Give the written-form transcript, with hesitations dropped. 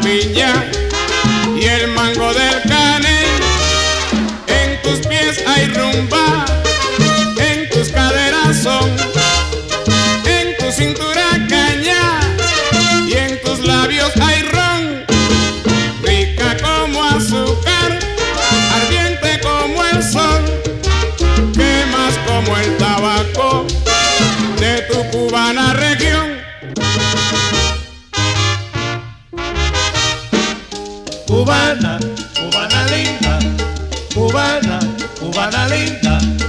piña y el mango del caney. En tus pies hay rumba, en tus caderas son, en tu cintura caña y en tus labios hay ron. Rica como azúcar, ardiente como el sol, quemas como el tabaco de tu cubana región. Cubana, cubana linda, cubana, cubana linda.